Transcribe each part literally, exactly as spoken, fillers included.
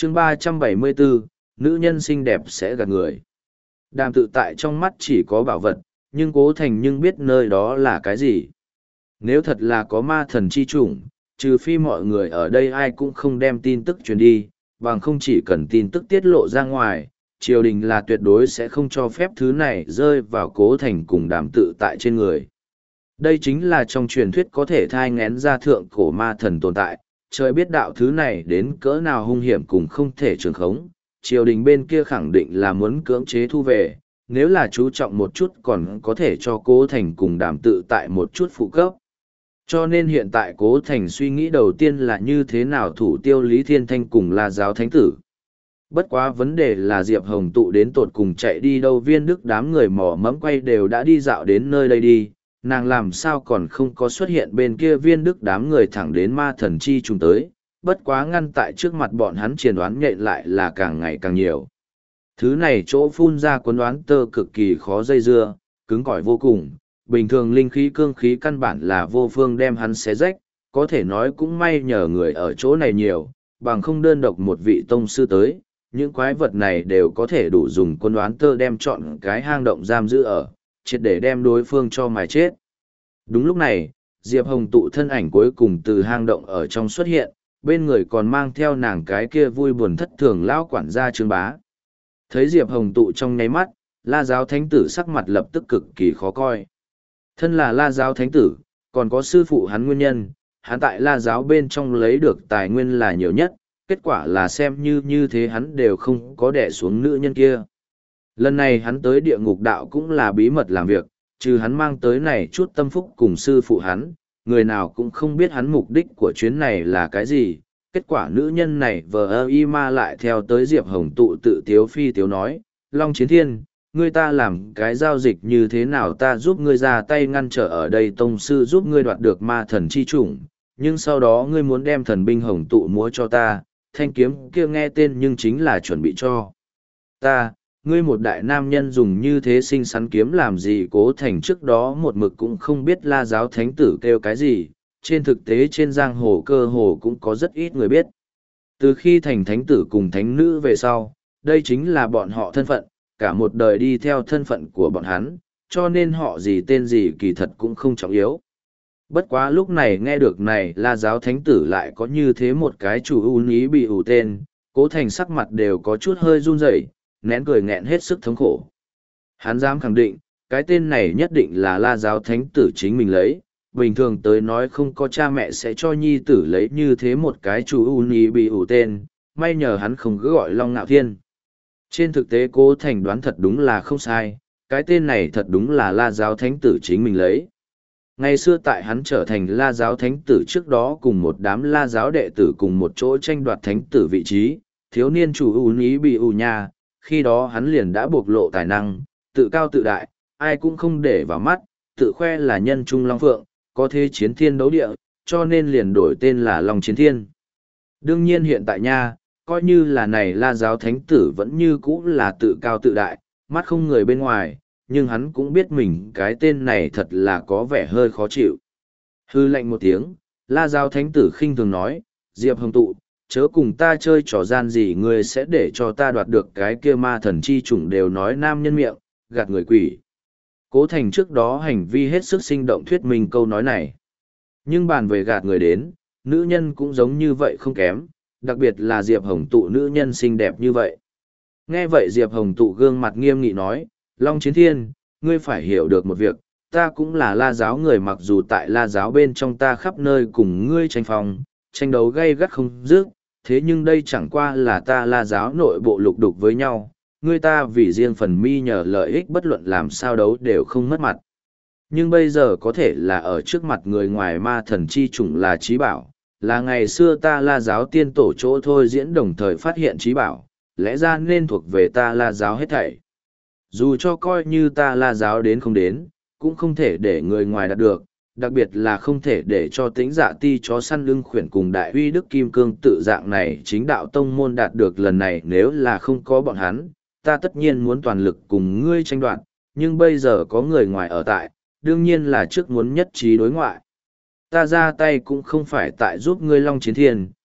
chương ba trăm bảy mươi bốn, nữ nhân xinh đẹp sẽ gạt người. Đàm tự tại trong mắt chỉ có bảo vật, nhưng Cố Thành nhưng biết nơi đó là cái gì. Nếu thật là có ma thần chi chủng, trừ phi mọi người ở đây ai cũng không đem tin tức truyền đi, bằng không chỉ cần tin tức tiết lộ ra ngoài, triều đình là tuyệt đối sẽ không cho phép thứ này rơi vào Cố Thành cùng Đàm tự tại trên người. Đây chính là trong truyền thuyết có thể thai ngén ra thượng cổ ma thần tồn tại, trời biết đạo thứ này đến cỡ nào hung hiểm cùng không thể trường khống, triều đình bên kia khẳng định là muốn cưỡng chế thu về, nếu là chú trọng một chút còn có thể cho Cố Thành cùng Đàm tự tại một chút phụ cấp. Cho nên hiện tại Cố Thành suy nghĩ đầu tiên là như thế nào thủ tiêu Lý Thiên Thanh cùng La Giáo Thánh Tử. Bất quá vấn đề là Diệp Hồng tụ đến tột cùng chạy đi đâu, Viên Đức đám người mò mẫm quay đều đã đi dạo đến nơi đây đi, nàng làm sao còn không có xuất hiện bên kia. Viên Đức đám người thẳng đến ma thần chi trùng tới, bất quá ngăn tại trước mặt bọn hắn triền đoán nhện lại là càng ngày càng nhiều. Thứ này chỗ phun ra cuốn đoán tơ cực kỳ khó dây dưa, cứng cỏi vô cùng, bình thường linh khí cương khí căn bản là vô phương đem hắn xé rách, có thể nói cũng may nhờ người ở chỗ này nhiều, bằng không đơn độc một vị tông sư tới, những quái vật này đều có thể đủ dùng quân đoán tơ đem chọn cái hang động giam giữ ở, triệt để đem đối phương cho mài chết. Đúng lúc này, Diệp Hồng tụ thân ảnh cuối cùng từ hang động ở trong xuất hiện, bên người còn mang theo nàng cái kia vui buồn thất thường lão quản gia Trương Bá. Thấy Diệp Hồng tụ trong nháy mắt, La Giáo Thánh Tử sắc mặt lập tức cực kỳ khó coi. Thân là La Giáo Thánh Tử, còn có sư phụ hắn nguyên nhân, hắn tại La Giáo bên trong lấy được tài nguyên là nhiều nhất, kết quả là xem như như thế hắn đều không có đẻ xuống nữ nhân kia. Lần này hắn tới địa ngục đạo cũng là bí mật làm việc, trừ hắn mang tới này chút tâm phúc cùng sư phụ hắn, người nào cũng không biết hắn mục đích của chuyến này là cái gì. Kết quả nữ nhân này vờ ơ y ma lại theo tới Diệp Hồng tụ tự tiếu phi tiếu nói, Long Chiến Thiên, ngươi ta làm cái giao dịch như thế nào, ta giúp ngươi ra tay ngăn trở ở đây tông sư giúp ngươi đoạt được ma thần chi chủng, nhưng sau đó ngươi muốn đem thần binh hồng tụ múa cho ta, thanh kiếm kia nghe tên nhưng chính là chuẩn bị cho ta, ngươi một đại nam nhân dùng như thế xinh xắn kiếm làm gì. Cố Thành trước đó một mực cũng không biết La Giáo Thánh Tử kêu cái gì, trên thực tế trên giang hồ cơ hồ cũng có rất ít người biết. Từ khi thành thánh tử cùng thánh nữ về sau, đây chính là bọn họ thân phận, cả một đời đi theo thân phận của bọn hắn, cho nên họ gì tên gì kỳ thật cũng không trọng yếu. Bất quá lúc này nghe được này La Giáo Thánh Tử lại có như thế một cái chủ ưu ý bị ủ tên, Cố Thành sắc mặt đều có chút hơi run rẩy, nén cười nghẹn hết sức thống khổ. Hắn dám khẳng định, cái tên này nhất định là La Giáo Thánh Tử chính mình lấy, bình thường tới nói không có cha mẹ sẽ cho nhi tử lấy như thế một cái chủ ưu ý bị ủ tên, may nhờ hắn không cứ gọi Long Nạo Thiên. Trên thực tế Cố Thành đoán thật đúng là không sai, cái tên này thật đúng là La Giáo Thánh Tử chính mình lấy. Ngày xưa tại hắn trở thành La Giáo Thánh Tử trước đó cùng một đám La Giáo đệ tử cùng một chỗ tranh đoạt Thánh Tử vị trí, thiếu niên chủ ưu ý bị ủ nha, khi đó hắn liền đã bộc lộ tài năng, tự cao tự đại, ai cũng không để vào mắt, tự khoe là nhân trung long phượng, có thế chiến thiên đấu địa, cho nên liền đổi tên là Long Chiến Thiên. Đương nhiên hiện tại nha, coi như là này La Giáo Thánh Tử vẫn như cũ là tự cao tự đại, mắt không người bên ngoài, nhưng hắn cũng biết mình cái tên này thật là có vẻ hơi khó chịu. Hư lạnh một tiếng, La Giáo Thánh Tử khinh thường nói, Diệp Hồng tụ, chớ cùng ta chơi trò gian gì, ngươi sẽ để cho ta đoạt được cái kia ma thần chi chủng, đều nói nam nhân miệng, gạt người quỷ. Cố Thành trước đó hành vi hết sức sinh động thuyết minh câu nói này. Nhưng bàn về gạt người đến, nữ nhân cũng giống như vậy không kém, đặc biệt là Diệp Hồng tụ nữ nhân xinh đẹp như vậy. Nghe vậy Diệp Hồng tụ gương mặt nghiêm nghị nói, Long Chiến Thiên, ngươi phải hiểu được một việc, ta cũng là La Giáo người, mặc dù tại La Giáo bên trong ta khắp nơi cùng ngươi tranh phòng, tranh đấu gay gắt không dứt, thế nhưng đây chẳng qua là ta La Giáo nội bộ lục đục với nhau, ngươi ta vì riêng phần mi nhờ lợi ích bất luận làm sao đấu đều không mất mặt. Nhưng bây giờ có thể là ở trước mặt người ngoài ma thần chi chủng là trí bảo, là ngày xưa ta La Giáo tiên tổ chỗ thôi diễn đồng thời phát hiện trí bảo, lẽ ra nên thuộc về ta La Giáo hết thảy. Dù cho coi như ta La Giáo đến không đến, cũng không thể để người ngoài đạt được, đặc biệt là không thể để cho tính dạ ti chó săn lưng khuyển cùng đại uy đức kim cương tự dạng này chính đạo tông môn đạt được lần này. Nếu là không có bọn hắn, ta tất nhiên muốn toàn lực cùng ngươi tranh đoạt, nhưng bây giờ có người ngoài ở tại, đương nhiên là trước muốn nhất trí đối ngoại. Ta ra tay cũng không phải tại giúp ngươi Long Chiến Thiên,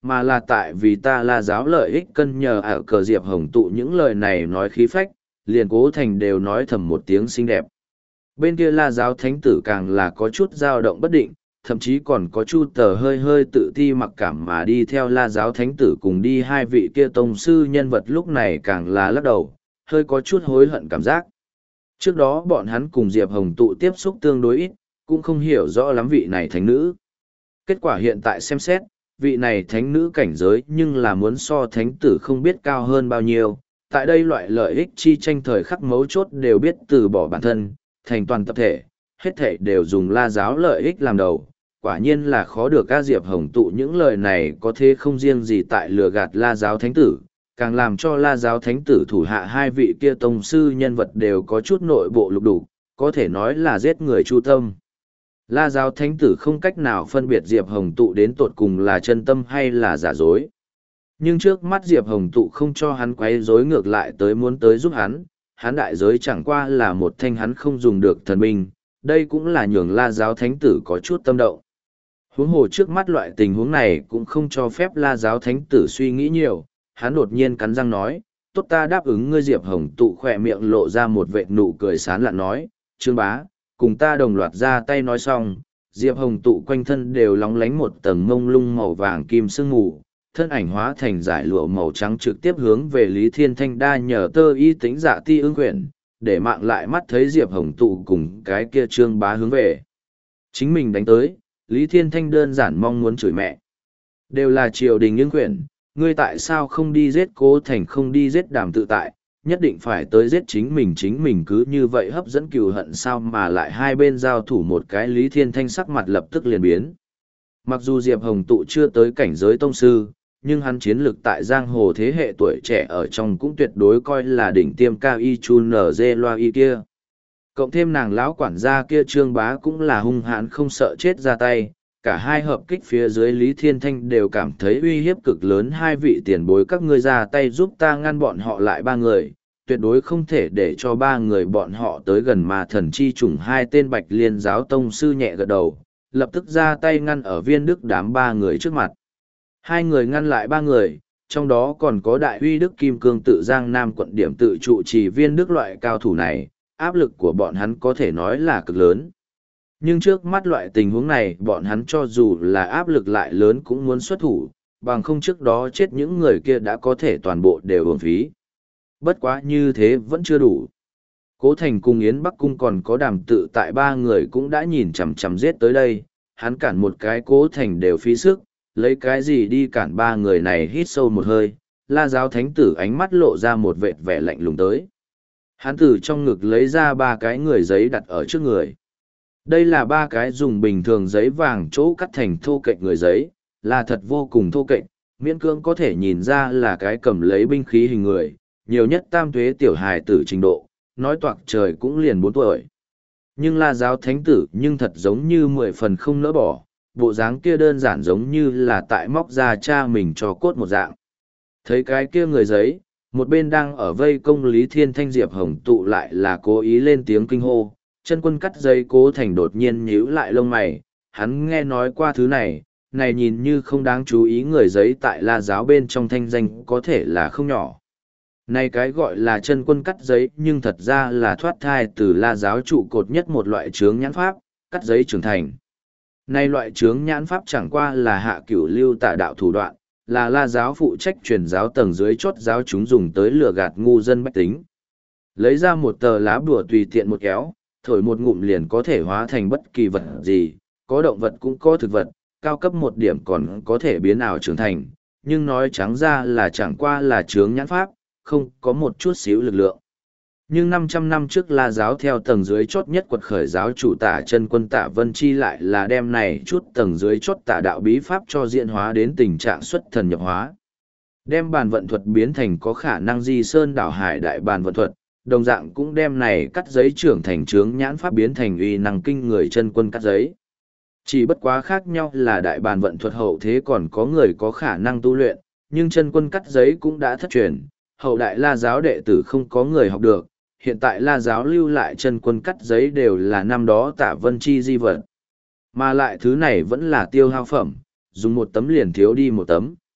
mà là tại vì ta La giáo lợi ích cân nhờ ở cờ Diệp Hồng tụ những lời này nói khí phách, liền Cố Thành đều nói thầm một tiếng xinh đẹp. Bên kia La giáo thánh tử càng là có chút dao động bất định, thậm chí còn có Chu Tờ hơi hơi tự ti mặc cảm mà đi theo La giáo thánh tử cùng đi hai vị kia tông sư nhân vật lúc này càng là lắc đầu, hơi có chút hối hận cảm giác. Trước đó bọn hắn cùng Diệp Hồng tụ tiếp xúc tương đối ít, cũng không hiểu rõ lắm vị này thánh nữ. Kết quả hiện tại xem xét, vị này thánh nữ cảnh giới nhưng là muốn so thánh tử không biết cao hơn bao nhiêu. Tại đây loại lợi ích chi tranh thời khắc mấu chốt đều biết từ bỏ bản thân, thành toàn tập thể, hết thể đều dùng La giáo lợi ích làm đầu. Quả nhiên là khó được ca Diệp Hồng tụ những lời này có thế không riêng gì tại lừa gạt La giáo thánh tử, càng làm cho La giáo thánh tử thủ hạ hai vị kia tông sư nhân vật đều có chút nội bộ lục đục, có thể nói là giết người chu tâm. La giáo thánh tử không cách nào phân biệt Diệp Hồng tụ đến tột cùng là chân tâm hay là giả dối. Nhưng trước mắt Diệp Hồng tụ không cho hắn quấy rối, ngược lại tới muốn tới giúp hắn, hắn đại giới chẳng qua là một thanh hắn không dùng được thần binh, đây cũng là nhường La giáo thánh tử có chút tâm động. Huống hồ trước mắt loại tình huống này cũng không cho phép La giáo thánh tử suy nghĩ nhiều, hắn đột nhiên cắn răng nói, tốt ta đáp ứng ngươi. Diệp Hồng tụ khỏe miệng lộ ra một vệt nụ cười sán lạn nói, Trương bá, cùng ta đồng loạt ra tay nói xong, Diệp Hồng tụ quanh thân đều lóng lánh một tầng mông lung màu vàng kim sương mù, thân ảnh hóa thành giải lụa màu trắng trực tiếp hướng về Lý Thiên Thanh đa nhờ tơ y tính dạ ti ương quyển, để mạng lại mắt thấy Diệp Hồng tụ cùng cái kia Trương bá hướng về. Chính mình đánh tới, Lý Thiên Thanh đơn giản mong muốn chửi mẹ. Đều là triều đình ương quyển, ngươi tại sao không đi giết Cố Thành, không đi giết Đàm Tự Tại, nhất định phải tới giết chính mình chính mình cứ như vậy hấp dẫn cừu hận sao mà lại hai bên giao thủ một cái. Lý Thiên Thanh sắc mặt lập tức liền biến. Mặc dù Diệp Hồng tụ chưa tới cảnh giới tông sư, nhưng hắn chiến lực tại giang hồ thế hệ tuổi trẻ ở trong cũng tuyệt đối coi là đỉnh tiêm cao y chu nở dê loa y kia. Cộng thêm nàng lão quản gia kia Trương bá cũng là hung hãn không sợ chết ra tay, cả hai hợp kích phía dưới Lý Thiên Thanh đều cảm thấy uy hiếp cực lớn. Hai vị tiền bối các ngươi ra tay giúp ta ngăn bọn họ lại ba người, tuyệt đối không thể để cho ba người bọn họ tới gần Ma Thần chi chủng. Hai tên Bạch Liên giáo tông sư nhẹ gật đầu, lập tức ra tay ngăn ở Viên Đức đám ba người trước mặt. Hai người ngăn lại ba người, trong đó còn có Đại Uy Đức Kim Cương tự Giang Nam quận điểm tự trụ trì Viên Đức loại cao thủ này, áp lực của bọn hắn có thể nói là cực lớn. Nhưng trước mắt loại tình huống này bọn hắn cho dù là áp lực lại lớn cũng muốn xuất thủ, bằng không trước đó chết những người kia đã có thể toàn bộ đều uổng phí. Bất quá như thế vẫn chưa đủ. Cố Thành cùng Yến Bắc Cung còn có Đàm Tự Tại ba người cũng đã nhìn chằm chằm giết tới đây, hắn cản một cái Cố Thành đều phí sức, lấy cái gì đi cản ba người này. Hít sâu một hơi, La giáo thánh tử ánh mắt lộ ra một vệt vẻ lạnh lùng tới. Hắn từ trong ngực lấy ra ba cái người giấy đặt ở trước người. Đây là ba cái dùng bình thường giấy vàng chỗ cắt thành thô kệch người giấy, là thật vô cùng thô kệch, miễn cưỡng có thể nhìn ra là cái cầm lấy binh khí hình người, nhiều nhất tam tuế tiểu hài tử trình độ, nói toạc trời cũng liền bốn tuổi. Nhưng La giáo thánh tử nhưng thật giống như mười phần không nỡ bỏ, bộ dáng kia đơn giản giống như là tại móc ra cha mình cho cốt một dạng. Thấy cái kia người giấy, một bên đang ở vây công Lý Thiên Thanh Diệp Hồng tụ lại là cố ý lên tiếng kinh hô. Chân quân cắt giấy Cố Thành đột nhiên nhíu lại lông mày, hắn nghe nói qua thứ này, này nhìn như không đáng chú ý người giấy tại La giáo bên trong thanh danh có thể là không nhỏ. Này cái gọi là chân quân cắt giấy nhưng thật ra là thoát thai từ La giáo trụ cột nhất một loại chướng nhãn pháp, cắt giấy trưởng thành. Này loại chướng nhãn pháp chẳng qua là hạ cửu lưu tà đạo thủ đoạn, là La giáo phụ trách truyền giáo tầng dưới chốt giáo chúng dùng tới lừa gạt ngu dân bách tính. Lấy ra một tờ lá bùa tùy tiện một kéo, thổi một ngụm liền có thể hóa thành bất kỳ vật gì, có động vật cũng có thực vật, cao cấp một điểm còn có thể biến ảo trưởng thành, nhưng nói trắng ra là chẳng qua là chướng nhãn pháp, không có một chút xíu lực lượng. Nhưng năm trăm năm trước La giáo theo tầng dưới chốt nhất quật khởi giáo chủ Tả Chân Quân Tả Vân Chi lại là đem này chút tầng dưới chốt tả đạo bí pháp cho diễn hóa đến tình trạng xuất thần nhập hóa. Đem bàn vận thuật biến thành có khả năng di sơn đảo hải đại bàn vận thuật, đồng dạng cũng đem này cắt giấy trưởng thành chướng nhãn pháp biến thành uy năng kinh người chân quân cắt giấy. Chỉ bất quá khác nhau là đại bàn vận thuật hậu thế còn có người có khả năng tu luyện, nhưng chân quân cắt giấy cũng đã thất truyền, hậu đại La giáo đệ tử không có người học được, hiện tại La giáo lưu lại chân quân cắt giấy đều là năm đó Tả Vân Chi di vật. Mà lại thứ này vẫn là tiêu hao phẩm, dùng một tấm liền thiếu đi một tấm,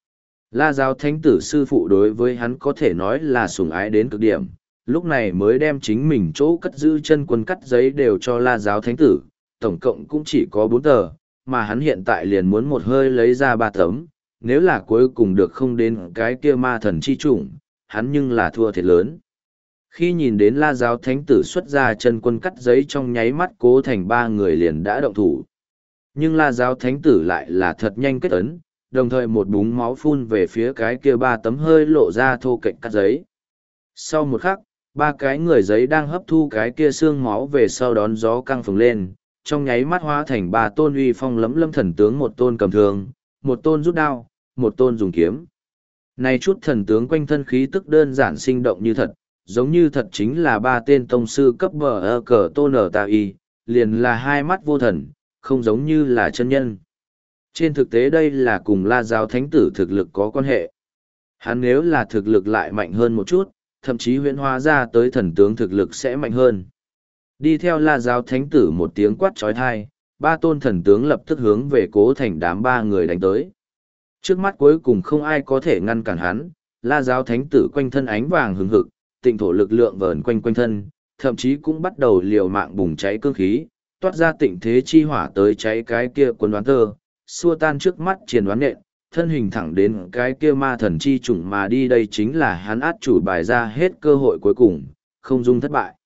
La giáo thánh tử sư phụ đối với hắn có thể nói là sủng ái đến cực điểm, lúc này mới đem chính mình chỗ cất giữ chân quân cắt giấy đều cho la giáo thánh tử, tổng cộng cũng chỉ có bốn tờ, mà hắn hiện tại liền muốn một hơi lấy ra ba tấm, nếu là cuối cùng được không đến cái kia ma thần chi chủng, hắn nhưng là thua thiệt lớn. Khi nhìn đến la giáo thánh tử xuất ra chân quân cắt giấy trong nháy mắt Cố Thành ba người liền đã động thủ. Nhưng la giáo thánh tử lại là thật nhanh kết ấn, đồng thời một búng máu phun về phía cái kia ba tấm hơi lộ ra thô kệch cắt giấy. Sau một khắc, ba cái người giấy đang hấp thu cái kia xương máu về sau đón gió căng phồng lên, trong nháy mắt hóa thành ba tôn uy phong lẫm lâm thần tướng, một tôn cầm thương, một tôn rút đao, một tôn dùng kiếm. Này chút thần tướng quanh thân khí tức đơn giản sinh động như thật, giống như thật chính là ba tên tông sư cấp bờ ơ cờ tôn ở tà y, liền là hai mắt vô thần, không giống như là chân nhân. Trên thực tế đây là cùng la giáo thánh tử thực lực có quan hệ. Hắn nếu là thực lực lại mạnh hơn một chút, thậm chí huyễn hóa ra tới thần tướng thực lực sẽ mạnh hơn. Đi theo la giáo thánh tử một tiếng quát trói thai, ba tôn thần tướng lập tức hướng về Cố Thành đám ba người đánh tới. Trước mắt cuối cùng không ai có thể ngăn cản hắn, la giáo thánh tử quanh thân ánh vàng hừng hực, tịnh thổ lực lượng vờn quanh quanh thân, thậm chí cũng bắt đầu liều mạng bùng cháy cương khí, toát ra tịnh thế chi hỏa tới cháy cái kia quân đoán tơ, xua tan trước mắt triền đoán nện, thân hình thẳng đến cái kia ma thần chi chủng mà đi. Đây chính là hắn át chủ bài ra hết cơ hội cuối cùng, không dung thất bại.